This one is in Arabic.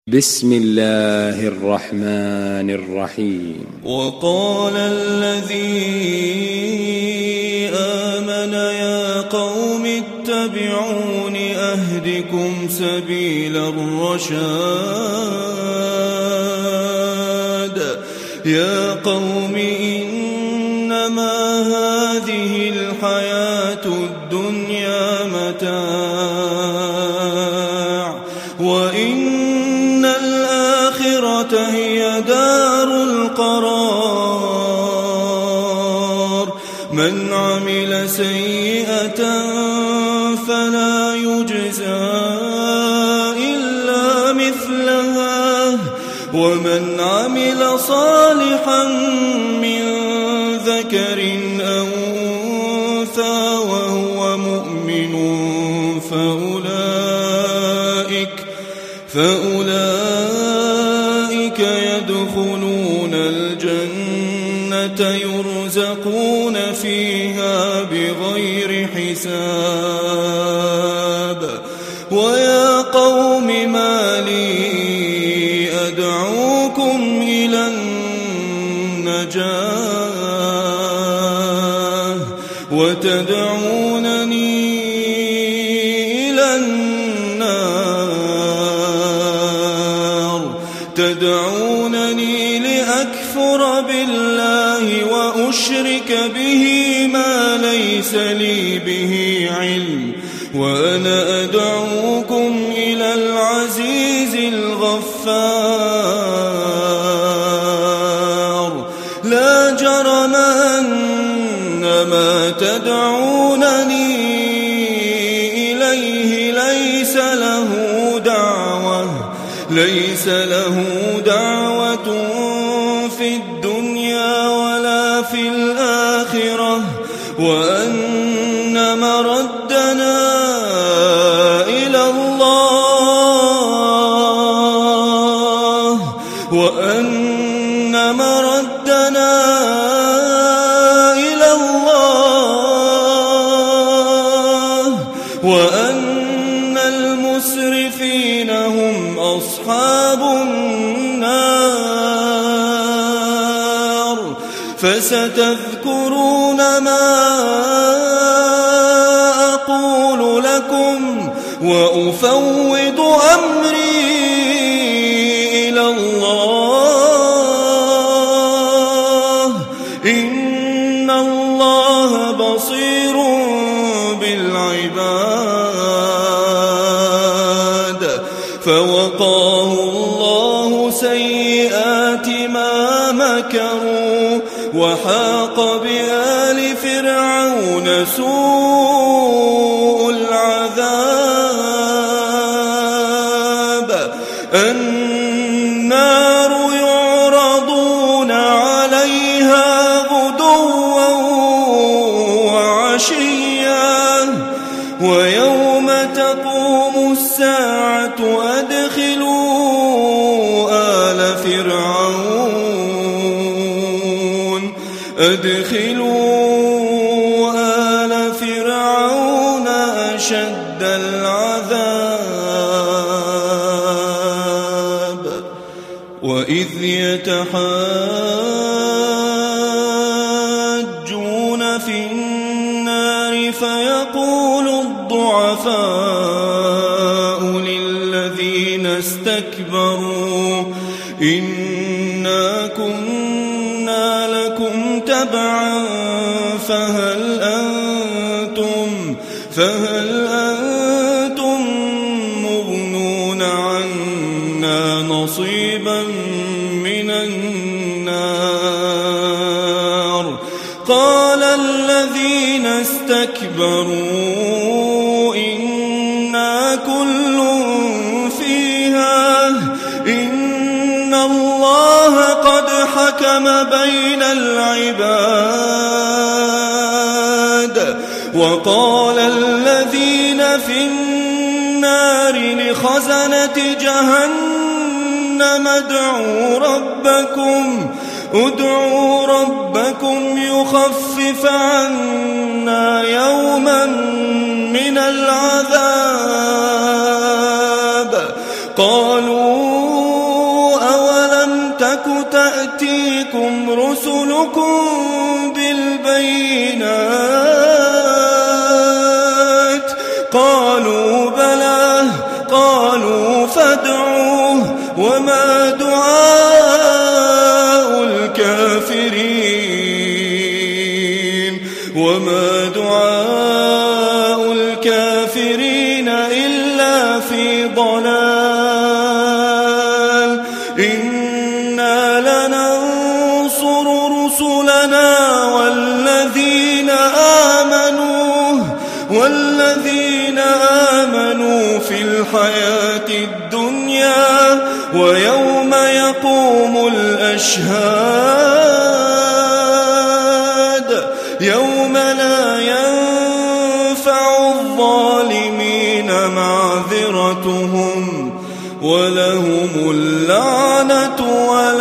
بسم الله الرحمن الرحيم. وقال الذي آمن يا قوم اتبعون أهدكم سبيل الرشاد يا قوم إنما هذه الحياة الدنيا متاع وإن الآخرة هي دار القرار من عمل سيئة فلا يجزى إلا مثلها ومن عمل صالحا من ذكر أو أنثى وهو مؤمن فأولئك يدخلون الجنة يرزقون فيها بغير حساب ويا قوم ما لي أدعوكم إلى النجاة وتدعونني إلى النار تدعونني لأكفر بالله وأشرك به ما ليس لي به علم وأنا أدعوكم إلى العزيز الغفار لا جرم أن ما تدعونني إليه ليس له دعوة في الدنيا ولا في الآخرة وأن مردنا إلى الله وأن المسرفين هم أصحاب النار فستذكرون ما أقول لكم وأفوض أمري إلى الله إن الله بصير بالعباد فوقاه الله سيئات ما مكروا وحاق بآل فرعون سوء العذاب النار يعرضون عليها غدوا وعشيا ويوم تقوم الساعة أدخلوا آل فرعون أشد العذاب وإذ يتحاجون في النار فيقول الضعفاء للذين استكبروا إنا كنا لكم تبعا فهل أنتم مغنون عنا نصيبا من النار قال الذين استكبروا إنا كل فيها إن الله قد حكم بين العباد وقال الذين في النار لخزنة جهنم ادعوا ربكم يخفف عنا يوما من العذاب قالوا تك تأتيكم رسلكم بالبينات قالوا بلى قالوا فادعوه وما دعاء الكافرين إلا في ضلال إنا لننصر رسلنا والذين آمنوا في الحياة الدنيا ويوم يقوم الأشهاد يوم لا ينفع الظالمين معذرتهم ولهم اللعنة